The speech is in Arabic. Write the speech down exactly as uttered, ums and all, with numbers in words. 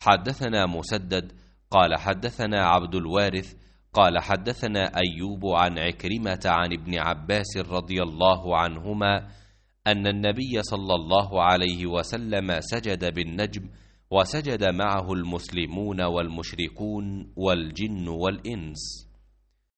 حدثنا مسدد قال حدثنا عبد الوارث قال حدثنا أيوب عن عكرمة عن ابن عباس رضي الله عنهما أن النبي صلى الله عليه وسلم سجد بالنجم، وسجد معه المسلمون والمشركون والجن والإنس.